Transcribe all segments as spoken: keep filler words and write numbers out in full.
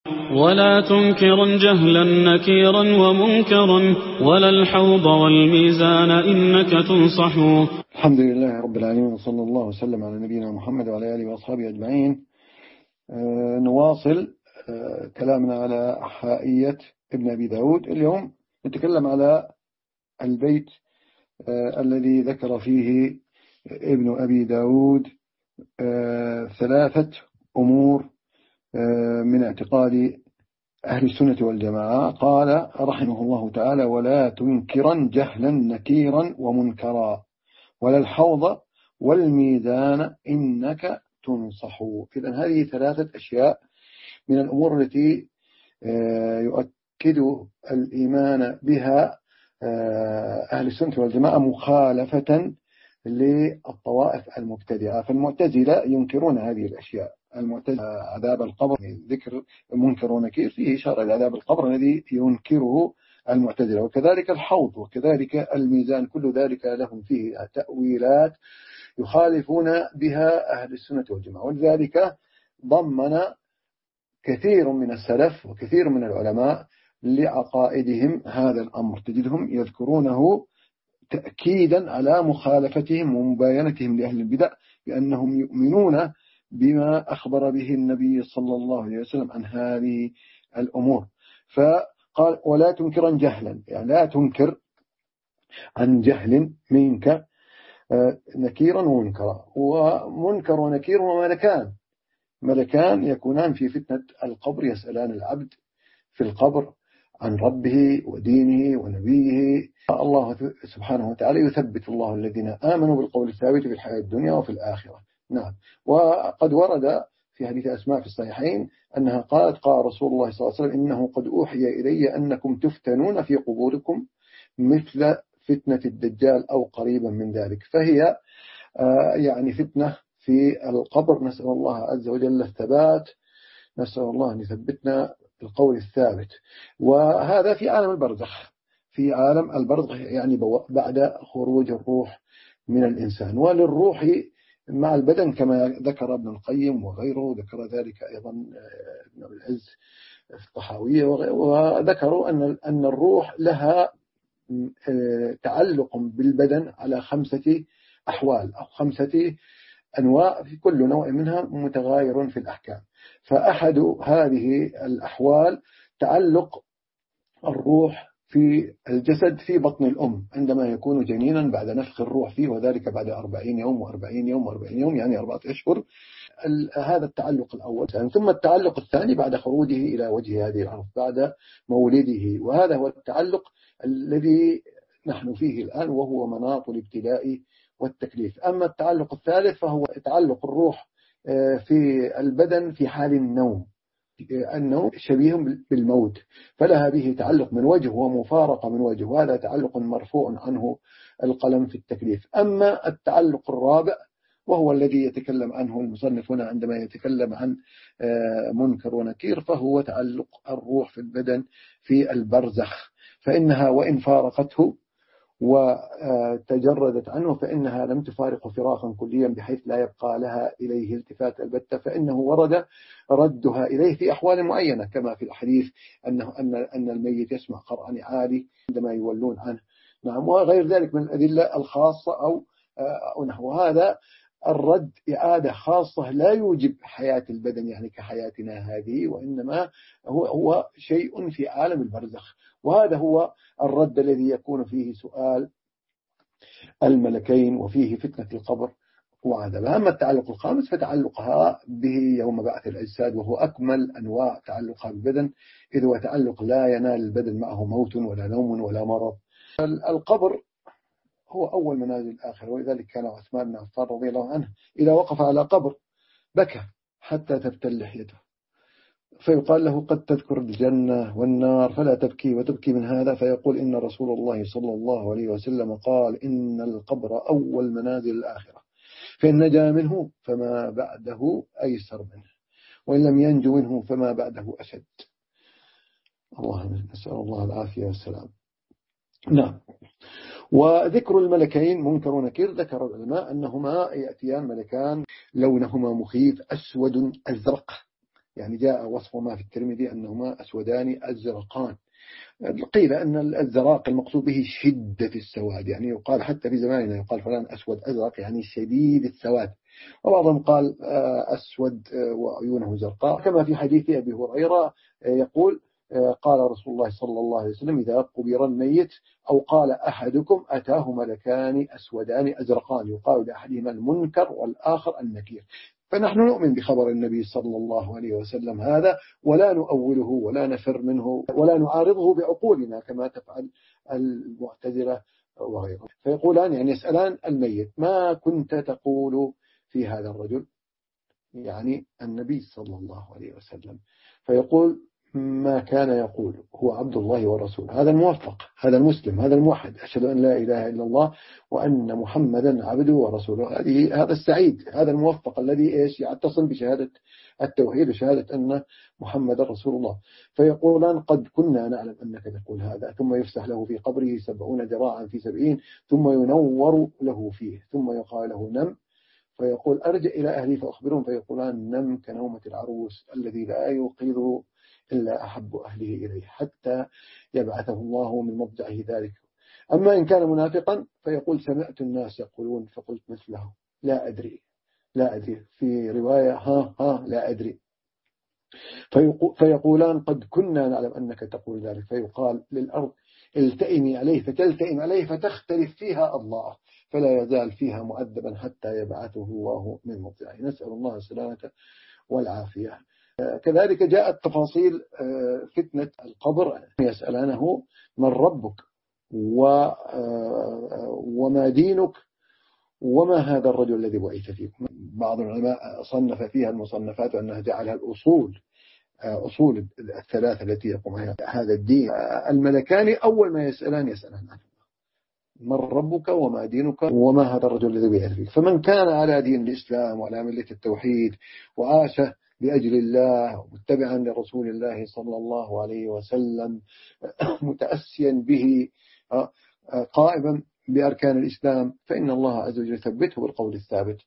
ولا تنكرا جهلا نكيرا ومنكرا ولا الحوض والميزان إنك تنصح. الحمد لله رب العالمين، وصلى الله وسلم على نبينا محمد وعلى آله وأصحابه أجمعين. آه نواصل آه كلامنا على حائية ابن أبي داود. اليوم نتكلم على البيت آه الذي ذكر فيه ابن أبي داود آه ثلاثة أمور آه من اعتقاد أهل السنة والجماعة. قال رحمه الله تعالى: ولا تنكرا جهلا نكيرا ومنكرا ولا الحوض والميزان إنك تنصح. إذن هذه ثلاثة أشياء من الأمور التي يؤكد الإيمان بها أهل السنة والجماعة مخالفة للطوائف المبتدعة. فالمعتزلة ينكرون هذه الأشياء. المعتزلة عذاب القبر، ذكر منكر ونكير فيه إشارة إلى عذاب القبر الذي ينكره المعتزلة، وكذلك الحوض وكذلك الميزان، كل ذلك لهم فيه تأويلات يخالفون بها أهل السنة والجماعة. ولذلك ضمن كثير من السلف وكثير من العلماء لعقائدهم هذا الأمر، تجدهم يذكرونه تأكيدا على مخالفتهم ومباينتهم لأهل البدع بأنهم يؤمنون بما أخبر به النبي صلى الله عليه وسلم عن هذه الأمور. فقال: ولا تنكرا جهلا، يعني لا تنكر عن جهل منك نكيرا ومنكرا. ومنكر ونكير وملكان، ملكان يكونان في فتنة القبر، يسألان العبد في القبر عن ربه ودينه ونبيه. الله سبحانه وتعالى يثبت الله الذين آمنوا بالقول الثابت في الحياة الدنيا وفي الآخرة. نعم. وقد ورد في حديث أسماء في الصحيحين أنها قالت: قال رسول الله صلى الله عليه وسلم: إنه قد أوحي إلي أنكم تفتنون في قبوركم مثل فتنة الدجال أو قريبا من ذلك. فهي يعني فتنة في القبر، نسأل الله عز وجل الثبات، نسأل الله أن يثبتنا بالقول الثابت. وهذا في عالم البرزخ، في عالم البرزخ يعني بعد خروج الروح من الإنسان. وللروح مع البدن كما ذكر ابن القيم وغيره، ذكر ذلك أيضا ابن أبي العز في الطحاوية، وذكروا أن أن الروح لها تعلق بالبدن على خمسة أحوال أو خمسة أنواع، في كل نوع منها متغاير في الأحكام. فأحد هذه الأحوال تعلق الروح في الجسد في بطن الأم عندما يكون جنينا بعد نفخ الروح فيه، وذلك بعد أربعين يوم وأربعين يوم وأربعين يوم، يعني أربعة أشهر. هذا التعلق الأول. ثم التعلق الثاني بعد خروجه إلى وجه هذه الأرض بعد مولده، وهذا هو التعلق الذي نحن فيه الآن، وهو مناط الابتلاء والتكليف. أما التعلق الثالث فهو تعلق الروح في البدن في حال النوم، أنه شبيه بالموت، فلها به تعلق من وجه ومفارقة من وجه، وهذا تعلق مرفوع عنه القلم في التكليف. أما التعلق الرابع وهو الذي يتكلم عنه المصنف هنا عندما يتكلم عن منكر ونكير، فهو تعلق الروح في البدن في البرزخ، فإنها وإن فارقته وتجردت عنه فإنها لم تفارق فراقا كليا بحيث لا يبقى لها إليه التفات البتة، فإنه ورد ردها إليه في أحوال معينة، كما في الحديث أنه أن أن الميت يسمع قرع نعالي عندما يولون عنه. نعم. وغير ذلك من الأدلة الخاصة أو أو نحو هذا. الرد إعادة خاصة لا يوجب حياة البدن يعني كحياتنا هذه، وإنما هو هو شيء في عالم البرزخ، وهذا هو الرد الذي يكون فيه سؤال الملكين وفيه فتنة القبر وعذابها. أما التعلق الخامس فتعلقها به يوم بعث الأجساد، وهو أكمل أنواع تعلقها بالبدن، إذ هو تعلق لا ينال البدن معه موت ولا نوم ولا مرض. القبر هو أول منازل الآخرة، ولذلك كان عثمان بن عفان رضي الله عنه إذا وقف على قبر بكى حتى تبتل لحيته، فيقال له: قد تذكر الجنة والنار فلا تبكي وتبكي من هذا؟ فيقول: إن رسول الله صلى الله عليه وسلم قال: إن القبر أول منازل الآخرة، فإن نجا منه فما بعده أيسر منه، وإن لم ينجو منه فما بعده أشد. الله نسأل الله العافية والسلام. نعم. وذكر الملكين منكر ونكير، ذكر العلماء أنهما يأتيان ملكان لونهما مخيف أسود أزرق، يعني جاء وصفهما في الترمذي أنهما أسودان أزرقان. قيل أن الزراق المقصود به شدة السواد، يعني يقال حتى في زماننا يقال فلان أسود أزرق يعني شديد السواد، وبعضهم قال أسود وعيونه زرقاء، كما في حديث أبي هريرة يقول قال رسول الله صلى الله عليه وسلم إذا قبر الميت أو قال أحدكم أتاه ملكان أسودان أزرقان يقال لأحدهما المنكر والآخر النكير. فنحن نؤمن بخبر النبي صلى الله عليه وسلم هذا، ولا نؤوله ولا نفر منه ولا نعارضه بعقولنا كما تفعل المعتزلة وغيره. فيقولان يعني يسألان الميت ما كنت تقول في هذا الرجل، يعني النبي صلى الله عليه وسلم، فيقول ما كان يقول هو عبد الله ورسوله. هذا الموفق، هذا المسلم، هذا الموحد، أشهد أن لا إله إلا الله وأن محمدا عبده ورسوله. هذه هذا السعيد، هذا الموفق الذي إيش يتصل بشهادة التوحيد وشهادة أن محمد رسول الله. فيقولان قد كنا نعلم أنك تقول هذا، ثم يفسح له في قبره سبعون ذراعا في سبعين ثم ينور له فيه ثم يقال له نم، فيقول أرجع إلى أهلي فأخبرهم، فيقولان نم كنومة العروس الذي لا يوقظه إلا أحب أهله إليه حتى يبعثه الله من مضجعه ذلك. أما إن كان منافقا فيقول سمعت الناس يقولون فقلت مثله لا أدري لا أدري، في رواية ها ها لا أدري. فيقولان قد كنا نعلم أنك تقول ذلك، فيقال للأرض التئمي عليه فتلتئم عليه فتختلف فيها الله فلا يزال فيها مؤدبا حتى يبعثه الله من مضجعه. نسأل الله السلامة والعافية. كذلك جاءت تفاصيل فتنة القبر، يسألانه من ربك وما دينك وما هذا الرجل الذي بعث فيكم. بعض العلماء صنف فيها المصنفات أنها جعلها الأصول أصول الثلاثة التي يقوم عليها هذا الدين. الملكان أول ما يسألان يسألان عنه من ربك وما دينك وما هذا الرجل الذي بعث فيك. فمن كان على دين الإسلام وعلى ملة التوحيد وعاش بأجل الله متبعا لرسول الله صلى الله عليه وسلم متأسيا به قائما بأركان الإسلام، فإن الله عز وجل يثبته بالقول الثابت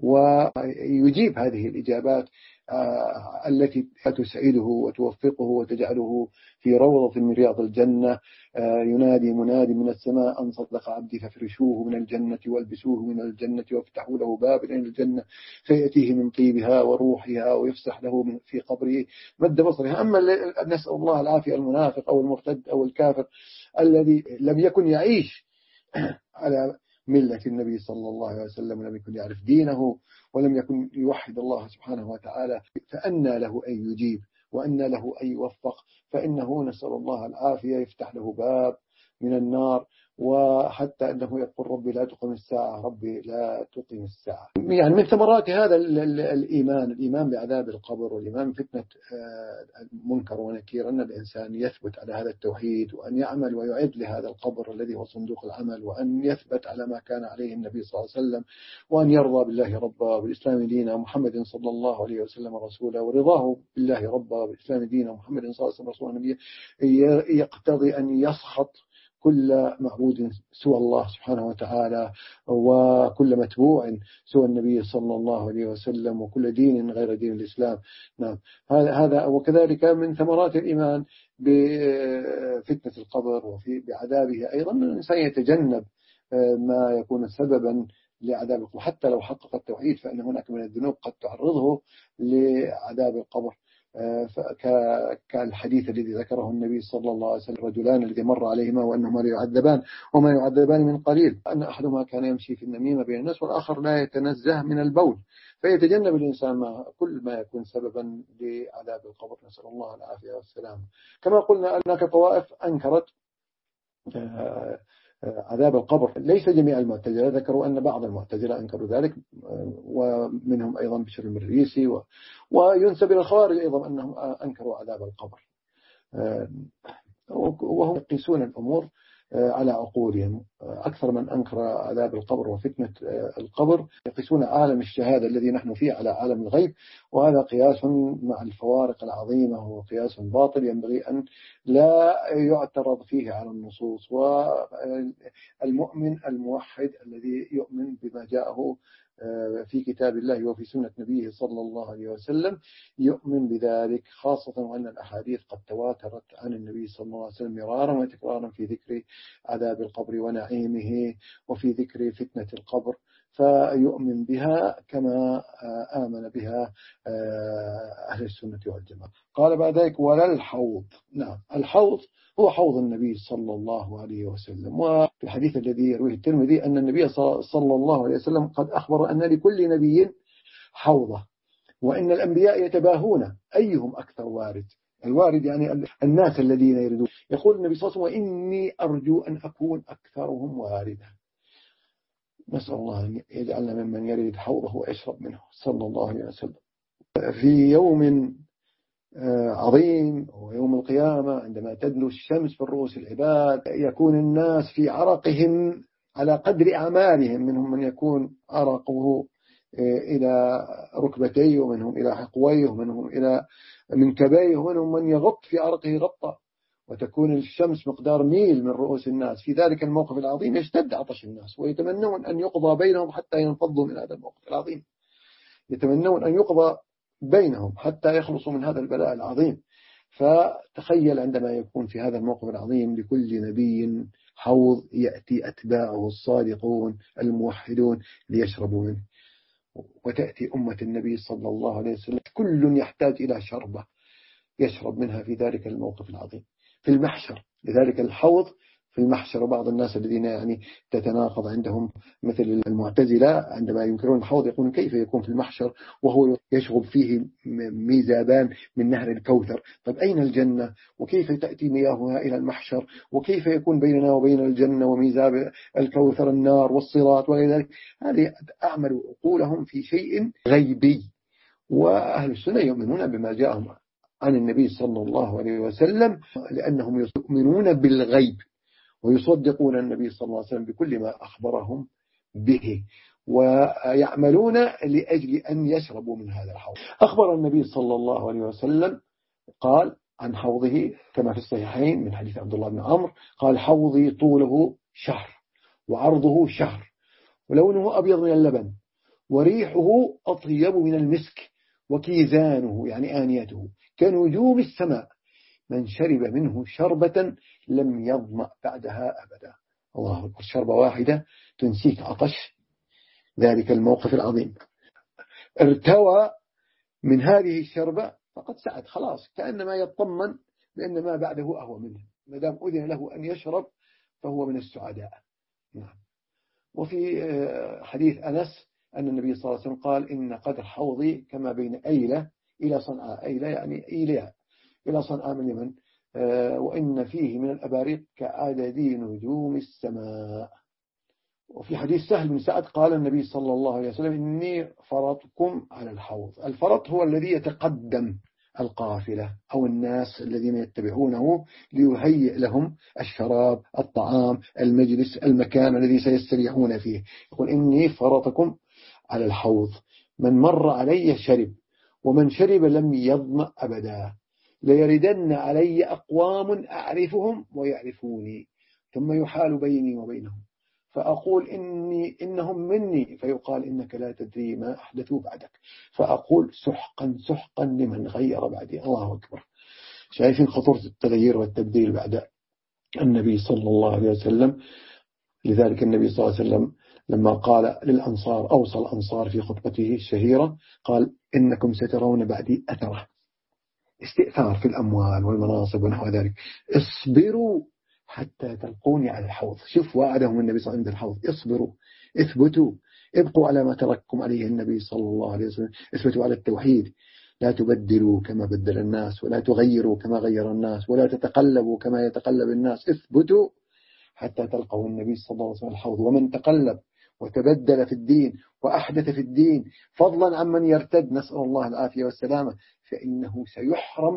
ويجيب هذه الإجابات التي تسعده وتوفقه وتجعله في روضة من رياض الجنة. ينادي منادي من السماء أن صدق عبدي فافرشوه من الجنة والبسوه من الجنة وافتحوا له باب إلى الجنة فيأتيه من طيبها وروحها ويفسح له في قبره مد بصره. أما نسأل الله العافية المنافق أو المرتد أو الكافر الذي لم يكن يعيش على ملة النبي صلى الله عليه وسلم ولم يكن يعرف دينه ولم يكن يوحد الله سبحانه وتعالى، فأنى له أن يجيب وأنى له أن يوفق، فإنه نسأل الله العافية يفتح له باب من النار، وحتى أنه يقول ربي لا تقم الساعة ربي لا تقم الساعة. يعني من ثمرات هذا الإيمان الإيمان بعذاب القبر والإيمان فتنة منكر ونكير أن الإنسان يثبت على هذا التوحيد وأن يعمل ويعد لهذا القبر الذي هو صندوق العمل، وأن يثبت على ما كان عليه النبي صلى الله عليه وسلم، وأن يرضى بالله ربا بالإسلام دينا محمد صلى الله عليه وسلم رسولا، ورضاه بالله ربا بالإسلام دينا محمد صلى الله عليه وسلم رسولا نبيه يقتضي أن يسخط كل معبود سوى الله سبحانه وتعالى وكل متبوع سوى النبي صلى الله عليه وسلم وكل دين غير دين الإسلام. نعم هذا هذا وكذلك من ثمرات الإيمان بفتنة القبر وفي بعذابه أيضا الإنسان يتجنب ما يكون سببا لعذاب القبر. حتى لو حقق التوحيد فإن هناك من الذنوب قد تعرضه لعذاب القبر، كالحديث الذي ذكره النبي صلى الله عليه وسلم رجلان الذي مر عليهما وأنهما يعذبان وما يعذبان من قليل، أن أحدهما كان يمشي في النميمة بين الناس والآخر لا يتنزه من البول، فيتجنب الإنسان ما كل ما يكون سببا لعذاب القبر. نسأل الله العافية والسلام. كما قلنا أنك طوائف أنكرت عذاب القبر، ليس جميع المعتزلة، ذكروا أن بعض المعتزلة أنكروا ذلك ومنهم أيضا بشر المريسي و... وينسب إلى الخوارج أيضا أنهم أنكروا عذاب القبر، وهم يقيسون الأمور على عقولهم. أكثر من أنكر عذاب القبر وفتنة القبر يقيسون عالم الشهادة الذي نحن فيه على عالم الغيب، وهذا قياس مع الفوارق العظيمة هو قياس باطل ينبغي أن لا يعترض فيه على النصوص. والمؤمن الموحد الذي يؤمن بما جاءه في كتاب الله وفي سنة نبيه صلى الله عليه وسلم يؤمن بذلك، خاصة وأن الأحاديث قد تواترت عن النبي صلى الله عليه وسلم مرارا وتكرارا في ذكر عذاب القبر ونعيمه وفي ذكر فتنة القبر، فيؤمن بها كما آمن بها أهل السنة والجماعة. قال بعد ذلك ولا الحوض. نعم، الحوض هو حوض النبي صلى الله عليه وسلم. وفي الحديث الذي يرويه الترمذي أن النبي صلى الله عليه وسلم قد أخبر أن لكل نبي حوضة، وإن الأنبياء يتباهون أيهم أكثر وارد. الوارد يعني الناس الذين يردون. يقول النبي صلى الله عليه وسلم وإني أرجو أن أكون أكثرهم واردا. نسأل الله أن يجعلنا ممن يريد حوضه ويشرب منه صلى الله عليه وسلم. في يوم عظيم ويوم القيامة عندما تدنو الشمس في رؤوس العباد، يكون الناس في عرقهم على قدر أعمالهم، منهم من يكون عرقه إلى ركبتيه، ومنهم إلى حقويه، ومنهم إلى منكبيه، ومنهم من يغط في عرقه غطة، وتكون الشمس مقدار ميل من رؤوس الناس. في ذلك الموقف العظيم يشتد عطش الناس ويتمنون أن يقضى بينهم حتى ينفضوا من هذا الموقف العظيم، يتمنون أن يقضى بينهم حتى يخلصوا من هذا البلاء العظيم. فتخيل عندما يكون في هذا الموقف العظيم لكل نبي حوض يأتي أتباعه الصادقون الموحدون ليشربوا منه، وتأتي أمة النبي صلى الله عليه وسلم كل يحتاج إلى شربة يشرب منها في ذلك الموقف العظيم في المحشر. لذلك الحوض في المحشر. وبعض الناس الذين يعني تتناقض عندهم مثل المعتزلة عندما ينكرون الحوض يقولون كيف يكون في المحشر وهو يشرب فيه ميزابان من نهر الكوثر؟ طب أين الجنة؟ وكيف تأتي مياهها إلى المحشر؟ وكيف يكون بيننا وبين الجنة وميزاب الكوثر النار والصراط وغير ذلك؟ هذه أعملوا عقولهم في شيء غيبي. وأهل السنة يؤمنون بما جاءهم عن النبي صلى الله عليه وسلم، لأنهم يؤمنون بالغيب ويصدقون النبي صلى الله عليه وسلم بكل ما أخبرهم به، ويعملون لأجل أن يشربوا من هذا الحوض. أخبر النبي صلى الله عليه وسلم قال عن حوضه كما في الصحيحين من حديث عبد الله بن عمرو قال حوضي طوله شهر وعرضه شهر ولونه أبيض من اللبن وريحه أطيب من المسك وكيزانه يعني آنيته كنجوم السماء، من شرب منه شربة لم يظمأ بعدها أبدا. الله أكبر، شربة واحدة تنسيك عطش ذلك الموقف العظيم. ارتوى من هذه الشربة فقد سعد، خلاص كأنما يطمن بأن ما بعده أهوى منه، ما دام أذن له أن يشرب فهو من السعداء. نعم. وفي حديث أنس أن النبي صلى الله عليه وسلم قال إن قدر حوضي كما بين أيلة إلى صنعاء، أيلة يعني إيليا إلى صنعاء من اليمن، وإن فيه من الأباريق كعدد نجوم السماء. وفي حديث سهل بن سعد قال النبي صلى الله عليه وسلم إني فرطكم على الحوض. الفرط هو الذي يتقدم القافلة أو الناس الذين يتبعونه ليهيئ لهم الشراب الطعام المجلس المكان الذي سيستريحون فيه. يقول إني فرطكم على الحوض، من مر علي شرب ومن شرب لم يظمأ أبدا، ليردن علي أقوام أعرفهم ويعرفوني ثم يحال بيني وبينهم فأقول إني إنهم مني فيقال إنك لا تدري ما أحدثوا بعدك فأقول سحقا سحقا لمن غير بعدي. الله أكبر. شايفين خطورة التغيير والتبديل بعد النبي صلى الله عليه وسلم. لذلك النبي صلى الله عليه وسلم لما قال للأنصار أوصى الأنصار في خطبته الشهيرة قال إنكم سترون بعدي أثرة، استئثار في الأموال والمناصب ونحو ذلك، اصبروا حتى تلقوني على الحوض. شوف وعدهم النبي صلى الله عليه وسلم بالحوض، اصبروا اثبتوا ابقوا على ما ترككم عليه النبي صلى الله عليه وسلم، اثبتوا على التوحيد، لا تبدلوا كما بدل الناس ولا تغيروا كما غير الناس ولا تتقلبوا كما يتقلب الناس، اثبتوا حتى تلقوا النبي صلى الله عليه وسلم الحوض. ومن تقلب وتبدل في الدين وأحدث في الدين فضلا عمن يرتد نسأل الله العافية والسلامة فإنه سيحرم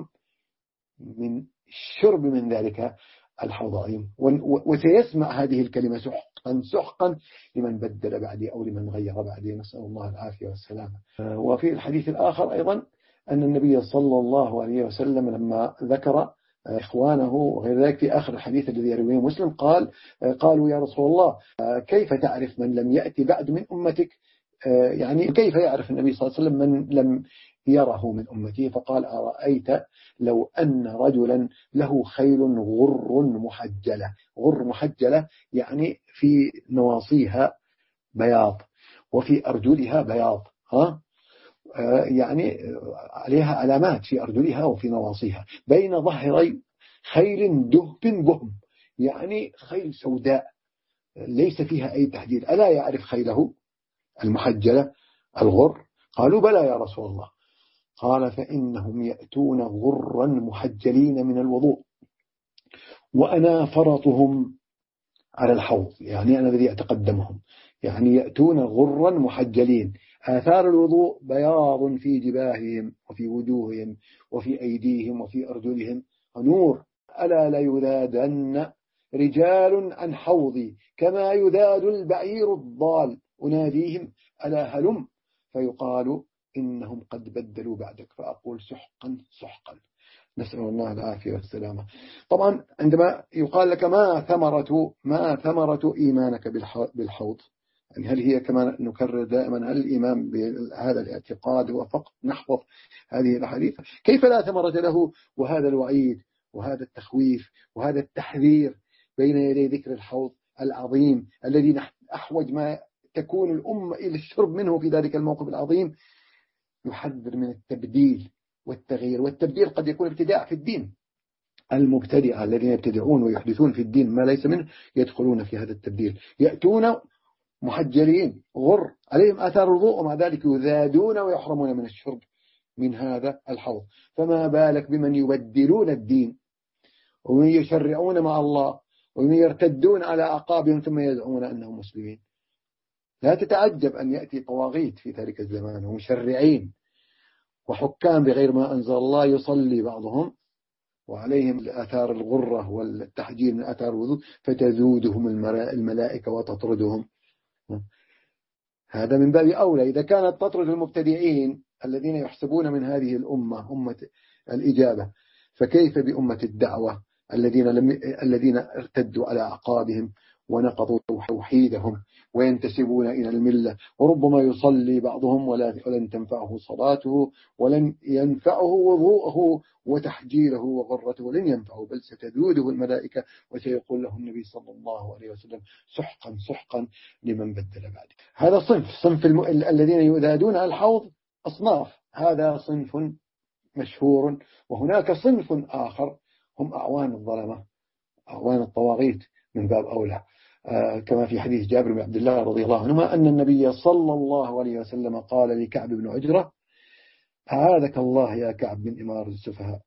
من الشرب من ذلك الحوض العظيم، وسيسمع هذه الكلمة سحقا سحقا لمن بدل بعدي أو لمن غير بعدي نسأل الله العافية والسلامة. وفي الحديث الآخر أيضا أن النبي صلى الله عليه وسلم لما ذكر إخوانه وغير ذلك في آخر الحديث الذي يرويه مسلم قال قالوا يا رسول الله كيف تعرف من لم يأتي بعد من أمتك يعني كيف يعرف النبي صلى الله عليه وسلم من لم يره من أمته؟ فقال أرأيت لو أن رجلا له خيل غر محجلة. غر محجلة يعني في نواصيها بياض وفي أرجلها بياض، ها يعني عليها علامات في أرجلها وفي نواصيها، بين ظهري خيل دهب بهم، يعني خيل سوداء ليس فيها أي تحديد. ألا يعرف خيله المحجلة الغر؟ قالوا بلى يا رسول الله. قال فإنهم يأتون غرا محجلين من الوضوء وأنا فرطهم على الحوض، يعني أنا الذي أتقدمهم، يعني يأتون غرا محجلين، آثار الوضوء بياض في جباههم وفي وجوههم وفي أيديهم وفي أرجلهم نور. ألا ليذادن رجال عن حوضي كما يذاد البعير الضال، أناديهم ألا هلم، فيقال إنهم قد بدلوا بعدك، فأقول سحقا سحقا. نسأل الله العافية والسلامة. طبعا عندما يقال لك ما ثمرة ما ثمرة إيمانك بالحوض، يعني هل هي كما نكرر دائما هل الإيمان بهذا الاعتقاد هو فقط نحفظ هذه الأحاديث؟ كيف لا ثمرة له وهذا الوعيد وهذا التخويف وهذا التحذير بين يدي ذكر الحوض العظيم الذي أحوج ما تكون الأمة إلى الشرب منه في ذلك الموقف العظيم؟ يحذر من التبديل والتغيير، والتبديل قد يكون ابتداع في الدين. المبتدئة الذين يبتدعون ويحدثون في الدين ما ليس منه يدخلون في هذا التبديل، يأتون محجلين غر عليهم آثار الوضوء ومع ذلك يذادون ويحرمون من الشرب من هذا الحوض، فما بالك بمن يبدلون الدين ومن يشرعون مع الله ومن يرتدون على أعقابهم ثم يزعمون أنهم مسلمين. لا تتعجب أن يأتي طواغيت في ذلك الزمان ومشرعين وحكام بغير ما أنزل الله، يصلي بعضهم وعليهم آثار الغرة والتحجير من آثار الوضوء فتذودهم الملائكة وتطردهم. هذا من باب أولى إذا كانت تطرد المبتدعين الذين يحسبون من هذه الأمة أمة الإجابة، فكيف بأمة الدعوة الذين لم الذين ارتدوا على أعقابهم ونقضوا توحيدهم وينتسبون إلى الملة، وربما يصلي بعضهم ولن تنفعه صلاته ولن ينفعه وضوءه وتحجيره وغرته لن ينفعه، بل ستذوده الملائكة وسيقول له النبي صلى الله عليه وسلم سحقا سحقا لمن بدل بعد. هذا صنف صنف الم... الذين يذادون على الحوض أصناف، هذا صنف مشهور. وهناك صنف آخر هم أعوان الظلمة أعوان الطواغيت من باب أولى، آه كما في حديث جابر بن عبد الله رضي الله عنهما أن النبي صلى الله عليه وسلم قال لكعب بن عجرة أعاذك الله يا كعب من إمارة السفهاء.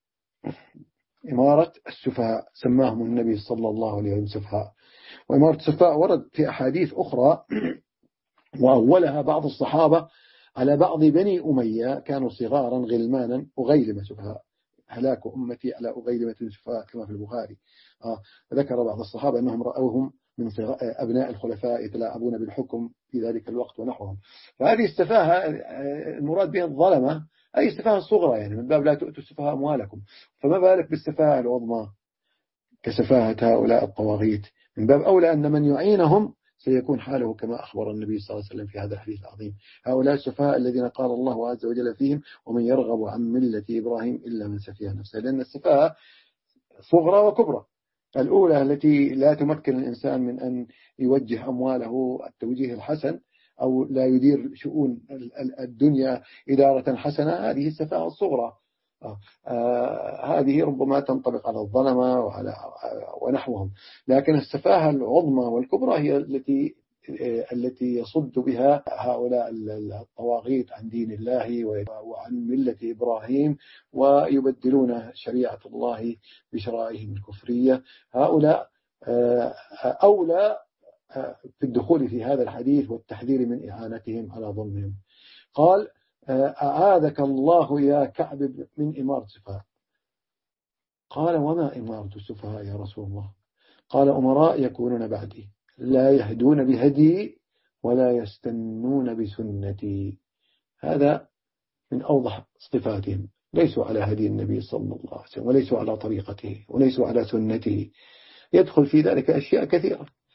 إمارة السفهاء سماهم النبي صلى الله عليه وسلم سفهاء. وإمارة السفهاء ورد في أحاديث أخرى وأولها بعض الصحابة على بعض بني أمية كانوا صغارا غلمانا أغيلم سفهاء، هلاك أمتي على أغيلمة سفهاء كما في البخاري. آه ذكر بعض الصحابة أنهم رأوهم من أبناء الخلفاء يتلاعبون بالحكم في ذلك الوقت ونحوهم. فهذه السفاهة المراد بها الظلمة أي السفاهة الصغرى، يعني من باب لا تؤتوا السفهاء أموالكم، فما بالك بالسفاهة العظمى كسفاهة هؤلاء الطواغيت؟ من باب أولى أن من يعينهم سيكون حاله كما أخبر النبي صلى الله عليه وسلم في هذا الحديث العظيم. هؤلاء السفهاء الذين قال الله عز وجل فيهم ومن يرغب عن ملة إبراهيم إلا من سفيه نفسه، لأن السفاهة صغرى وكبرى. الأولى التي لا تمكن الإنسان من أن يوجه أمواله التوجيه الحسن أو لا يدير شؤون الدنيا إدارة حسنة، هذه السفاهة الصغرى. آه آه هذه ربما تنطبق على الظلمة وعلى ونحوهم، لكن السفاهة العظمى والكبرى هي التي التي يصد بها هؤلاء الطواغيت عن دين الله وعن ملة إبراهيم ويبدلون شريعة الله بشرائعهم الكفرية. هؤلاء أولى في الدخول في هذا الحديث والتحذير من إعانتهم على ظلمهم. قال أعاذك الله يا كعب من إمارة السفهاء. قال وما إمارة السفهاء يا رسول الله؟ قال أمراء يكونون بعدي لا يهدون بهدي ولا يستنون بسنتي. هذا من أوضح صفاتهم، ليسوا على هدي النبي صلى الله عليه وسلم وليسوا على طريقته وليسوا على سنته. يدخل في ذلك أشياء كثيرة،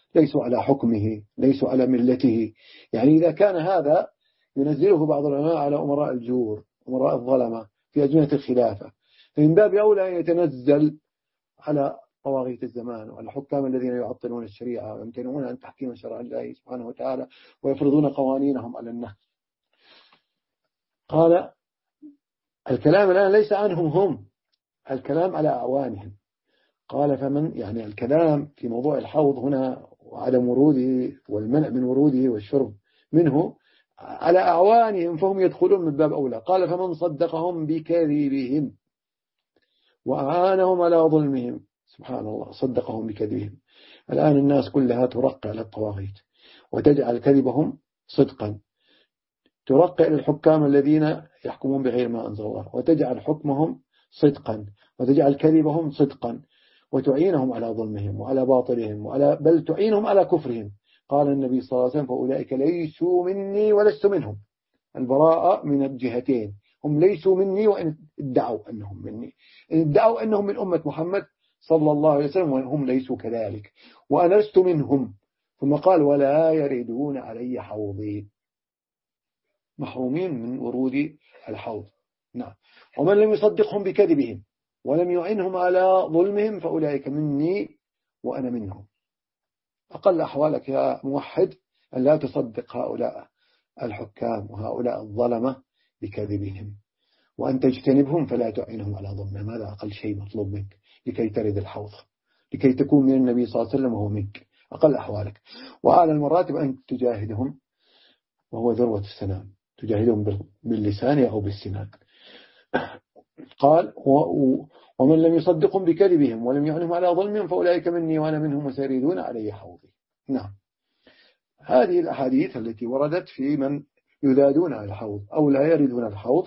ليسوا على حكمه، ليسوا على ملته. يعني إذا كان هذا ينزله بعض العلماء على أمراء الجور، أمراء الظلمة في أزمنة الخلافة، فمن باب أولى أن يتنزل على طواغيت الزمان وعلى الحكام الذين يعطلون الشريعة ويمتنعون عن تحكيم شرع الله سبحانه وتعالى ويفرضون قوانينهم على الناس. قال الكلام الآن ليس عنهم هم، الكلام على أعوانهم. قال فمن يعني الكلام في موضوع الحوض هنا وعدم وروده والمنع من وروده والشرب منه على أعوانهم، فهم يدخلون من باب أولى. قال فمن صدقهم بكذبهم وأعانهم على ظلمهم. سبحان الله، صدقهم بكذبهم. الآن الناس كلها ترقى على الطواغيت وتجعل كذبهم صدقا، ترقى إلى الحكام الذين يحكمون بغير ما أنزل الله وتجعل حكمهم صدقا وتجعل كذبهم صدقا وتعينهم على ظلمهم وعلى باطلهم وعلى بل تعينهم على كفرهم. قال النبي صلى الله عليه وسلم فأولئك ليسوا مني ولست منهم. البراءة من الجهتين، هم ليسوا مني وإن ادعوا أنهم مني، إن ادعوا أنهم من أمة محمد صلى الله عليه وسلم وهم ليسوا كذلك، وأنا لست منهم. ثم قال ولا يردون علي حوضي، محرومين من ورود الحوض. نعم. ومن لم يصدقهم بكذبهم ولم يعنهم على ظلمهم فأولئك مني وأنا منهم. أقل أحوالك يا موحد أن لا تصدق هؤلاء الحكام وهؤلاء الظلمة بكذبهم، وأن تجتنبهم فلا تعينهم على ظلمهم. هذا أقل شيء مطلوب منك لكي ترد الحوض، لكي تكون من النبي صلى الله عليه وسلم وهو منك، أقل أحوالك. وأعلى المراتب أن تجاهدهم، وهو ذروة السنام، تجاهدهم باللسان أو بالسنان. قال ومن لم يصدقهم بكذبهم ولم يعنهم على ظلمهم فأولئك مني وأنا منهم وسيردون علي حوضي. نعم. هذه الأحاديث التي وردت في من يذادون على الحوض أو لا يردون الحوض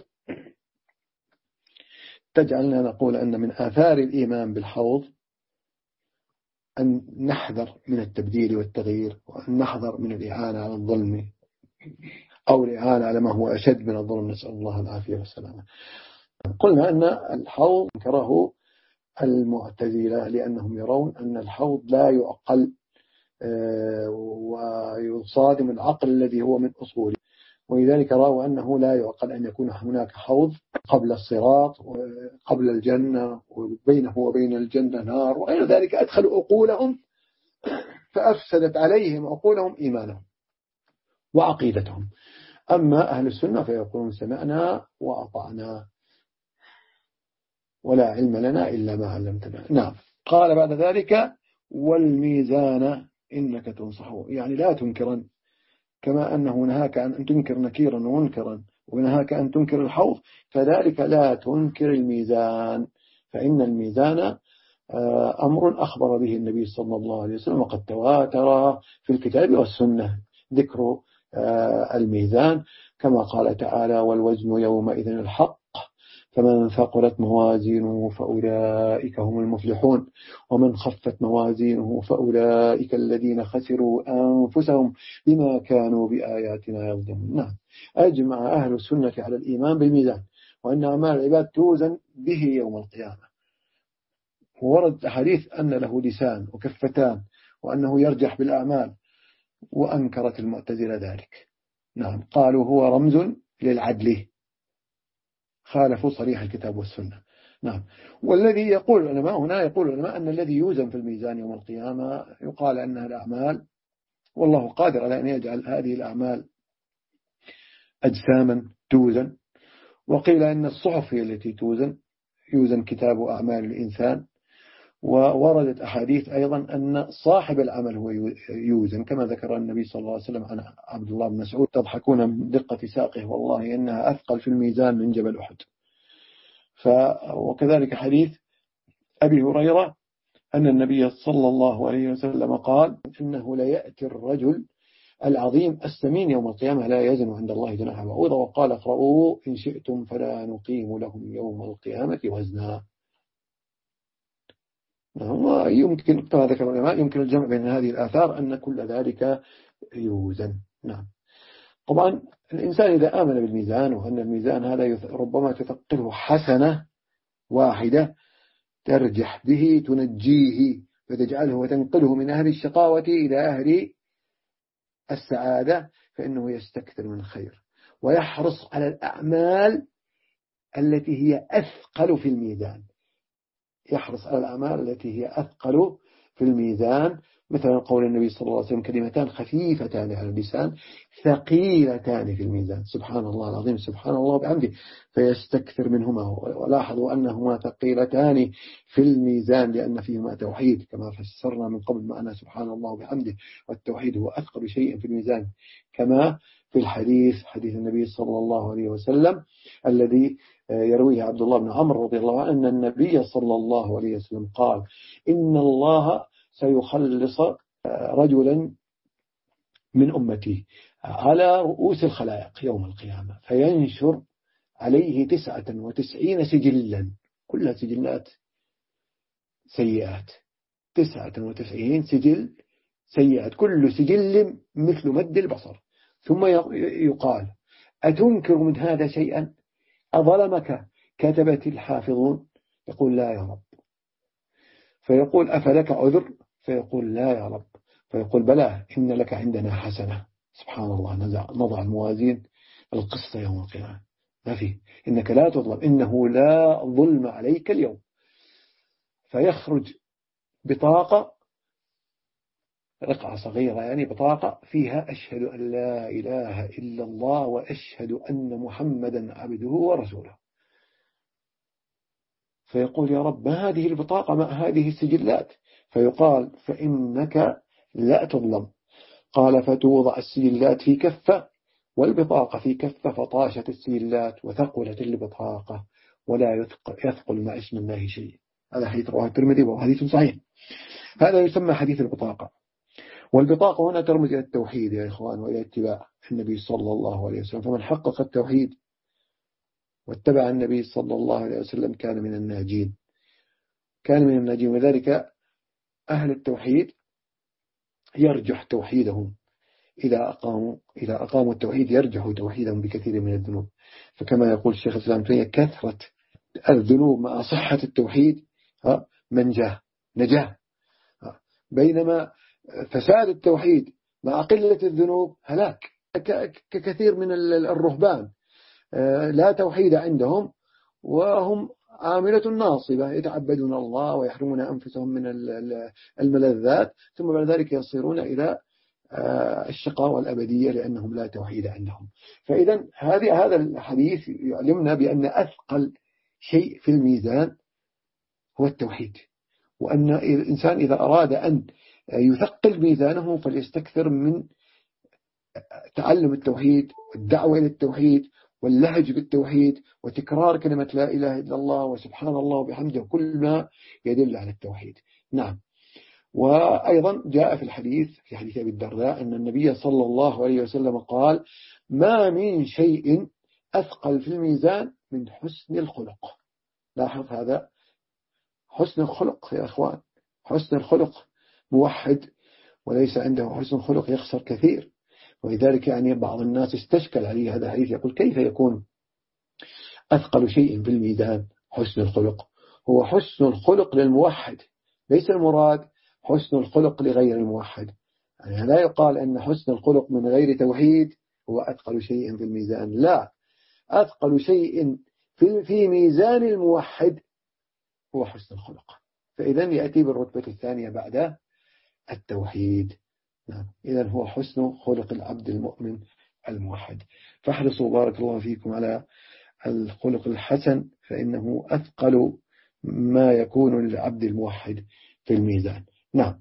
تجعلنا نقول أن من آثار الإيمان بالحوض أن نحذر من التبديل والتغيير، وأن نحذر من الإعانة على الظلم أو الإعانة على ما هو أشد من الظلم، نسأل الله العافية والسلامة. قلنا أن الحوض انكره المعتزلة لأنهم يرون أن الحوض لا يعقل ويصادم العقل الذي هو من أصوله، ولذلك رأوا أنه لا يعقل أن يكون هناك حوض قبل الصراط وقبل الجنة وبينه وبين الجنة نار وغير ذلك. أدخلوا عقولهم فأفسدت عليهم عقولهم إيمانهم وعقيدتهم. أما أهل السنة فيقولون سمعنا وأطعنا ولا علم لنا إلا ما علمتنا. نعم. قال بعد ذلك والميزان إنك تنصحه، يعني لا تنكرا، كما أنه نهاك أن تنكر نكيرا ومنكرا ونهاك أن تنكر الحوض، فذلك لا تنكر الميزان، فإن الميزان أمر أخبر به النبي صلى الله عليه وسلم وقد تواتر في الكتاب والسنة ذكر الميزان، كما قال تعالى والوزن يومئذ الحق فمن ثقلت موازينه فأولئك هم المفلحون ومن خفت موازينه فأولئك الذين خسروا أنفسهم بما كانوا بآياتنا يظلمون. نعم. أجمع أهل السنة على الإيمان بالميزان وأن أعمال العباد توزن به يوم القيامة. وورد حديث أن له لسان وكفتان وأنه يرجح بالأعمال، وأنكرت المعتزلة ذلك. نعم. قالوا هو رمز للعدل، خالفوا صريح الكتاب والسنة. نعم. والذي يقول العلماء هنا يقول العلماء أن الذي يوزن في الميزان يوم القيامة يقال أنها الأعمال، والله قادر على أن يجعل هذه الأعمال أجساما توزن. وقيل أن الصحف هي التي توزن، يوزن كتاب أعمال الإنسان. ووردت أحاديث أيضا أن صاحب العمل هو يوزن، كما ذكر النبي صلى الله عليه وسلم عن عبد الله بن مسعود تضحكون من دقة ساقه والله إنها أثقل في الميزان من جبل أحد. وكذلك حديث أبي هريرة أن النبي صلى الله عليه وسلم قال إنه لا يأتي الرجل العظيم السمين يوم القيامة لا يزن عند الله جناح بعوضة، وقال اقرؤوا إن شئتم فلا نقيم لهم يوم القيامة وزنا. ويمكن كما ذكر العلماء يمكن الجمع بين هذه الآثار أن كل ذلك يوزن. نعم. طبعا الإنسان إذا آمن بالميزان وأن الميزان هذا ربما تثقله حسنة واحدة ترجح به تنجيه فتجعله وتنقله من أهل الشقاوة إلى أهل السعادة، فإنه يستكثر من الخير ويحرص على الأعمال التي هي أثقل في الميزان. يحرص على الأعمال التي هي أثقل في الميزان، مثلا قول النبي صلى الله عليه وسلم: كلمتان خفيفتان على اللسان ثقيلتان في الميزان. سبحان الله العظيم، سبحان الله بحمده، فيستكثر منهما. ولاحظوا أنهما ثقيلتان في الميزان لأن فيهما توحيد، كما فسرنا من قبل معنا سبحان الله بحمده، والتوحيد هو أثقل شيء في الميزان، كما في الحديث حديث النبي صلى الله عليه وسلم الذي يرويه عبد الله بن عمرو رضي الله عنه أن النبي صلى الله عليه وسلم قال: إن الله سيخلص رجلا من أمتي على رؤوس الخلائق يوم القيامة، فينشر عليه تسعة وتسعين سجلا، كلها سجلات سيئات، تسعة وتسعين سجل سيئات، كل سجل مثل مد البصر. ثم يقال: أتنكر من هذا شيئا؟ أظلمك كتبة الحافظون؟ يقول: لا يا رب. فيقول: أفلك عذر؟ فيقول: لا يا رب. فيقول: بلى، إن لك عندنا حسنة. سبحان الله، نضع الموازين القسط يوم القيامة، ما فيه، إنك لا تظلم، إنه لا ظلم عليك اليوم. فيخرج بطاقة، رقعة صغيرة يعني، بطاقة فيها: أشهد أن لا إله إلا الله وأشهد أن محمدا عبده ورسوله. فيقول: يا رب، ما هذه البطاقة، ما هذه السجلات؟ فيقال: فإنك لا تظلم. قال: فتوضع السجلات في كفة والبطاقة في كفة، فطاشت السجلات وثقلت البطاقة ولا يثقل مع اسم الله شيء. هذا حديث رواه الترمذي وهو حديث صحيح. هذا يسمى حديث البطاقة. والبطاقة هنا ترمز إلى التوحيد يا إخوان، وإلى اتباع النبي صلى الله عليه وسلم. فمن حقق التوحيد واتبع النبي صلى الله عليه وسلم كان من الناجين، كان من الناجين. وذلك أهل التوحيد يرجح توحيدهم إذا أقاموا إذا أقاموا التوحيد، يرجح توحيدهم بكثير من الذنوب. فكما يقول الشيخ الإسلام تيمية: كثرة الذنوب مع صحة التوحيد منجاه نجاه، بينما فساد التوحيد مع قلة الذنوب هلاك. ككثير من الرهبان لا توحيد عندهم وهم عاملة ناصبة، يتعبدون الله ويحرمون أنفسهم من الملذات، ثم بعد ذلك يصيرون إلى الشقاوة الأبدية لأنهم لا توحيد عندهم. فإذا هذه هذا الحديث يعلمنا بأن أثقل شيء في الميزان هو التوحيد، وأن الإنسان إذا أراد أن يثقل ميزانه فليستكثر من تعلم التوحيد والدعوة إلى التوحيد واللهج بالتوحيد وتكرار كلمة لا إله إلا الله وسبحان الله وبحمده، كل ما يدل على التوحيد. نعم. وأيضا جاء في الحديث في حديث أبي الدرداء أن النبي صلى الله عليه وسلم قال: ما من شيء أثقل في الميزان من حسن الخلق. لاحظ هذا، حسن الخلق يا أخوان، حسن الخلق. موحد وليس عنده حسن الخلق يخسر كثير. ولذلك يعني بعض الناس استشكل عليه هذا الحديث، يقول: كيف يكون أثقل شيء في الميزان حسن الخلق؟ هو حسن الخلق للموحد، ليس المراد حسن الخلق لغير الموحد. يعني لا يقال أن حسن الخلق من غير توحيد هو أثقل شيء في الميزان، لا، أثقل شيء في في ميزان الموحد هو حسن الخلق. فإذا يأتي بالرتبة الثانية بعد التوحيد. نعم. إذن هو حسن خلق العبد المؤمن الموحد. فاحرصوا بارك الله فيكم على الخلق الحسن، فإنه أثقل ما يكون للعبد الموحد في الميزان. نعم.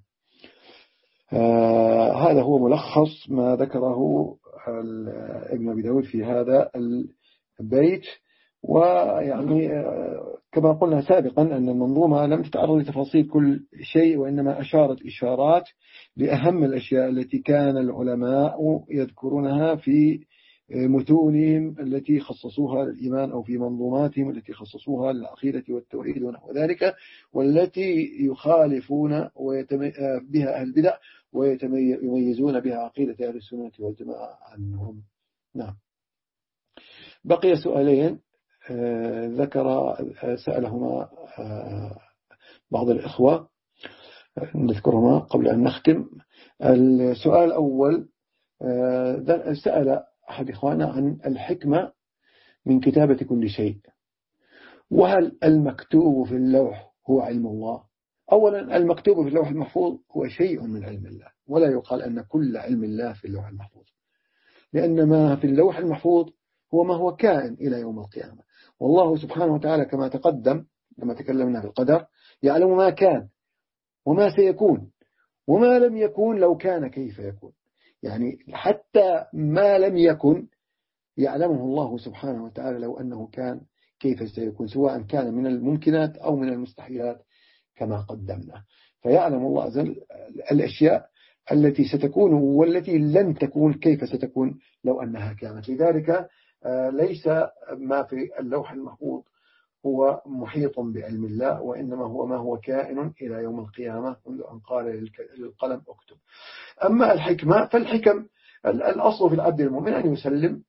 آه هذا هو ملخص ما ذكره ابن أبي داود في هذا البيت. ويعني كما قلنا سابقا أن المنظومة لم تتعرض لتفاصيل كل شيء، وإنما أشارت إشارات لأهم الأشياء التي كان العلماء يذكرونها في متونهم التي خصصوها للإيمان، أو في منظوماتهم التي خصصوها للعقيدة والتوحيد ونحو ذلك، والتي يخالفون بها أهل البدع ويميزون بها عقيدة أهل السنة والجماعة عنهم. نعم. بقي سؤالين ذكر سألهما بعض الإخوة. نذكرهما قبل أن نختم. السؤال الأول، سأل أحد إخواننا عن الحكمة من كتابة كل شيء، وهل المكتوب في اللوح هو علم الله؟ أولا، المكتوب في اللوح المحفوظ هو شيء من علم الله، ولا يقال أن كل علم الله في اللوح المحفوظ، لأن ما في اللوح المحفوظ هو ما هو كائن إلى يوم القيامة. والله سبحانه وتعالى كما تقدم لما تكلمنا في القدر يعلم ما كان وما سيكون وما لم يكن لو كان كيف يكون. يعني حتى ما لم يكن يعلمه الله سبحانه وتعالى لو أنه كان كيف سيكون، سواء كان من الممكنات أو من المستحيلات كما قدمنا. فيعلم الله عز وجل الأشياء التي ستكون والتي لن تكون كيف ستكون لو أنها كانت. لذلك ليس ما في اللوح المحفوظ هو محيط بعلم الله، وإنما هو ما هو كائن إلى يوم القيامة منذ أن قال للقلم اكتب. أما الحكمة فالحكم الأصل في العبد المؤمن أن يسلم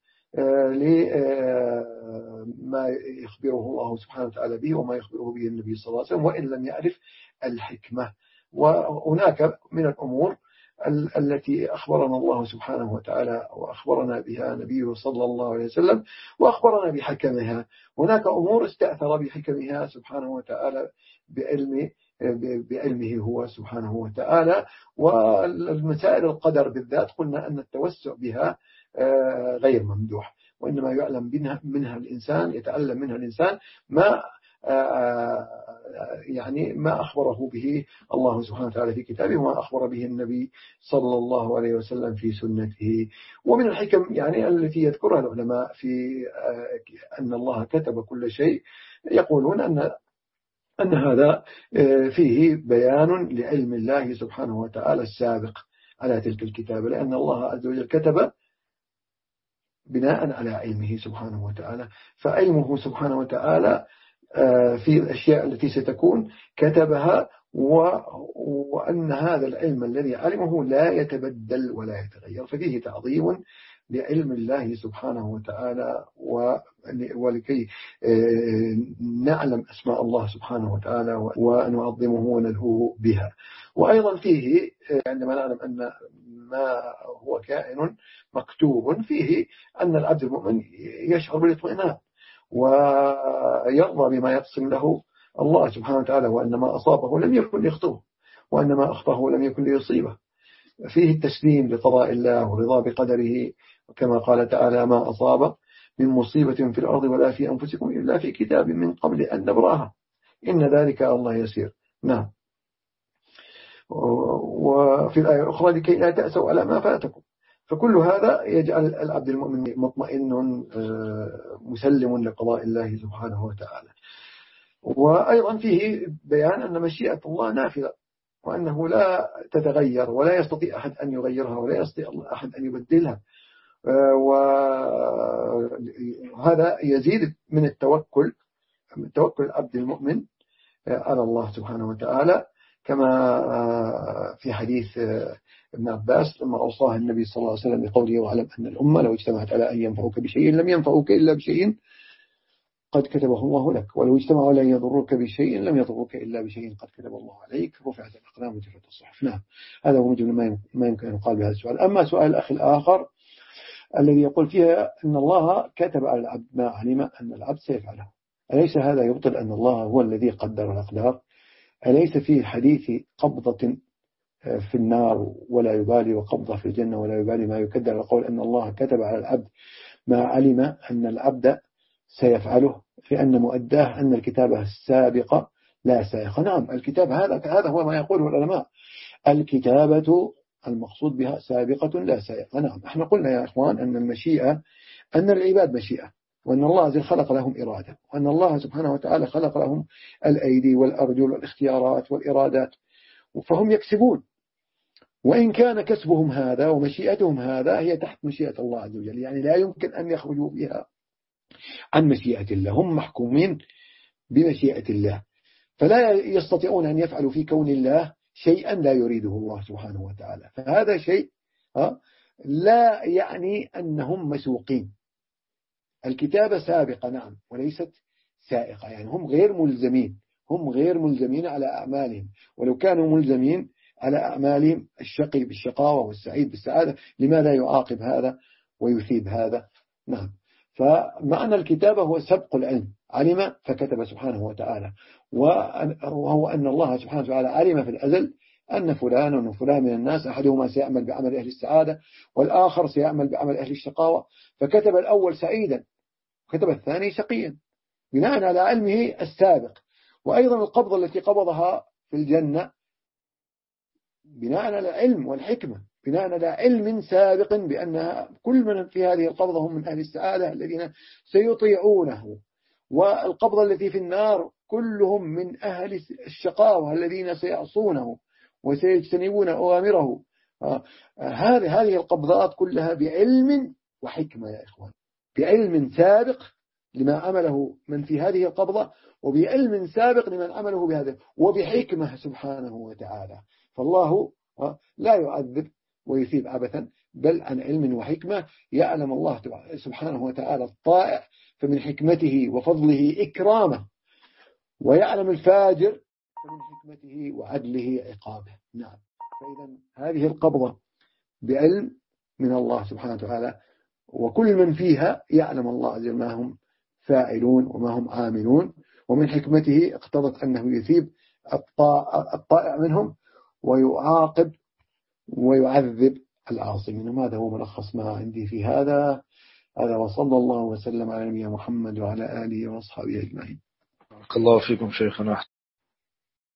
لما يخبره الله سبحانه وتعالى به وما يخبره به النبي صلى الله عليه وسلم، وإن لم يعرف الحكمة. وهناك من الأمور التي أخبرنا الله سبحانه وتعالى وأخبرنا بها نبيه صلى الله عليه وسلم وأخبرنا بحكمها. هناك أمور استأثر بحكمها سبحانه وتعالى بعلمه بعلمه هو سبحانه وتعالى. والمسائل القدر بالذات قلنا أن التوسع بها غير ممدوح، وإنما يعلم منها, منها الإنسان يتعلم منها الإنسان ما يعني ما أخبره به الله سبحانه وتعالى في كتابه وما أخبر به النبي صلى الله عليه وسلم في سنته. ومن الحكم يعني التي يذكرها العلماء في أن الله كتب كل شيء، يقولون أن أن هذا فيه بيان لعلم الله سبحانه وتعالى السابق على تلك الكتابة، لأن الله عز وجل كتب بناء على علمه سبحانه وتعالى. فعلمه سبحانه وتعالى في الأشياء التي ستكون كتبها، وأن هذا العلم الذي علمه لا يتبدل ولا يتغير، ففيه تعظيم لعلم الله سبحانه وتعالى ولكي نعلم أسماء الله سبحانه وتعالى ونعظمه وندعوه بها. وأيضا فيه عندما نعلم أن ما هو كائن مكتوب فيه أن العبد المؤمن يشعر بالاطمئنان ويرضى بما يقسم له الله سبحانه وتعالى، وأن ما أصابه لم يكن ليخطئه وأن ما أخطأه لم يكن ليصيبه. فيه التسليم لقضاء الله ورضا بقدره، وكما قال تعالى ما أصاب من مصيبة في الأرض ولا في أنفسكم إلا في كتاب من قبل أن نبرأها إن ذلك الله يسير. نعم. وفي الآية الأخرى لكي لا تأسوا على ما فاتكم. فكل هذا يجعل العبد المؤمن مطمئن مسلم لقضاء الله سبحانه وتعالى. وأيضا فيه بيان أن مشيئة الله نافذة، وأنه لا تتغير ولا يستطيع أحد أن يغيرها ولا يستطيع أحد أن يبدلها. وهذا يزيد من التوكل من توكل العبد المؤمن على الله سبحانه وتعالى، كما في حديث ابن عباس لما أوصاه النبي صلى الله عليه وسلم بقوله واعلم أن الأمة لو اجتمعت على أن ينفعوك بشيء لم ينفعوك إلا بشيء قد كتبه الله لك، ولو اجتمعوا على أن يضروك بشيء لم يضروك إلا بشيء قد كتب الله عليك، رفعت الأقلام وجفت الصحف. نعم، هذا هو مجمل ما يمكن أن يقال بهذا السؤال. أما سؤال الأخ الآخر الذي يقول فيها أن الله كتب على العبد ما علم أن العبد سيفعله، أليس هذا يبطل أن الله هو الذي قدر الأقدار؟ أليس فيه حديث قبضة في النار ولا يبالي وقبضة في الجنة ولا يبالي ما يكدر، القول أن الله كتب على العبد ما علم أن العبد سيفعله، لأن مؤداه أن الكتابة السابقة لا سائقة. نعم، الكتاب هذا هذا هو ما يقوله العلماء، الكتابة المقصود بها سابقة لا سائقة. نعم، احنا قلنا يا إخوان أن المشيئة أن العباد مشيئة، وأن الله عز وجل خلق لهم إرادة، وأن الله سبحانه وتعالى خلق لهم الأيدي والأرجل والاختيارات والإرادات، فهم يكسبون، وإن كان كسبهم هذا ومشيئتهم هذا هي تحت مشيئة الله عز وجل، يعني لا يمكن أن يخرجوا بها عن مشيئة الله، هم محكومين بمشيئة الله، فلا يستطيعون أن يفعلوا في كون الله شيئا لا يريده الله سبحانه وتعالى. فهذا شيء لا يعني أنهم مسوقين. الكتابة سابقة نعم وليست سائقة، يعني هم غير ملزمين هم غير ملزمين على أعمالهم، ولو كانوا ملزمين على أعمالهم الشقي بالشقاوة والسعيد بالسعادة لماذا يعاقب هذا ويثيب هذا؟ نعم. فمعنى الكتابة هو سبق العلم، علم فكتب سبحانه وتعالى، وهو أن الله سبحانه وتعالى علم في الأزل أن فلان وفلان من الناس أحدهما سيعمل بعمل أهل السعادة والآخر سيعمل بعمل أهل الشقاوة، فكتب الأول سعيدا وكتب الثاني شقيا بناء على علمه السابق. وأيضا القبضة التي قبضها في الجنة بناء على العلم والحكمة، بناء على علم سابق بأن كل من في هذه القبضة هم من أهل السعادة الذين سيطيعونه، والقبضة التي في النار كلهم من أهل الشقاوة الذين سيعصونه وسيجتنبون أوامره. هذه هذه القبضات كلها بعلم وحكمة يا إخوان، بعلم سابق لما عمله من في هذه القبضة، وبعلم سابق لمن عمله بهذا، وبحكمة سبحانه وتعالى. فالله لا يعذب ويثيب عبثا، بل عن علم وحكمة. يعلم الله سبحانه وتعالى الطائع فمن حكمته وفضله إكرامه، ويعلم الفاجر فمن حكمته وعدله عقابه. نعم. فإذا هذه القبضة بعلم من الله سبحانه وتعالى، وكل من فيها يعلم الله عز وجل ما هم فاعلون وما هم عاملون، ومن حكمته اقتضت أنه يثيب الطائع منهم ويعاقب ويعذب العاصمين. وهذا هو ملخص ما عندي في هذا. هذا وصلى الله وسلم على نبينا محمد وعلى آله وأصحابه أجمعين. بارك الله فيكم شيخنا.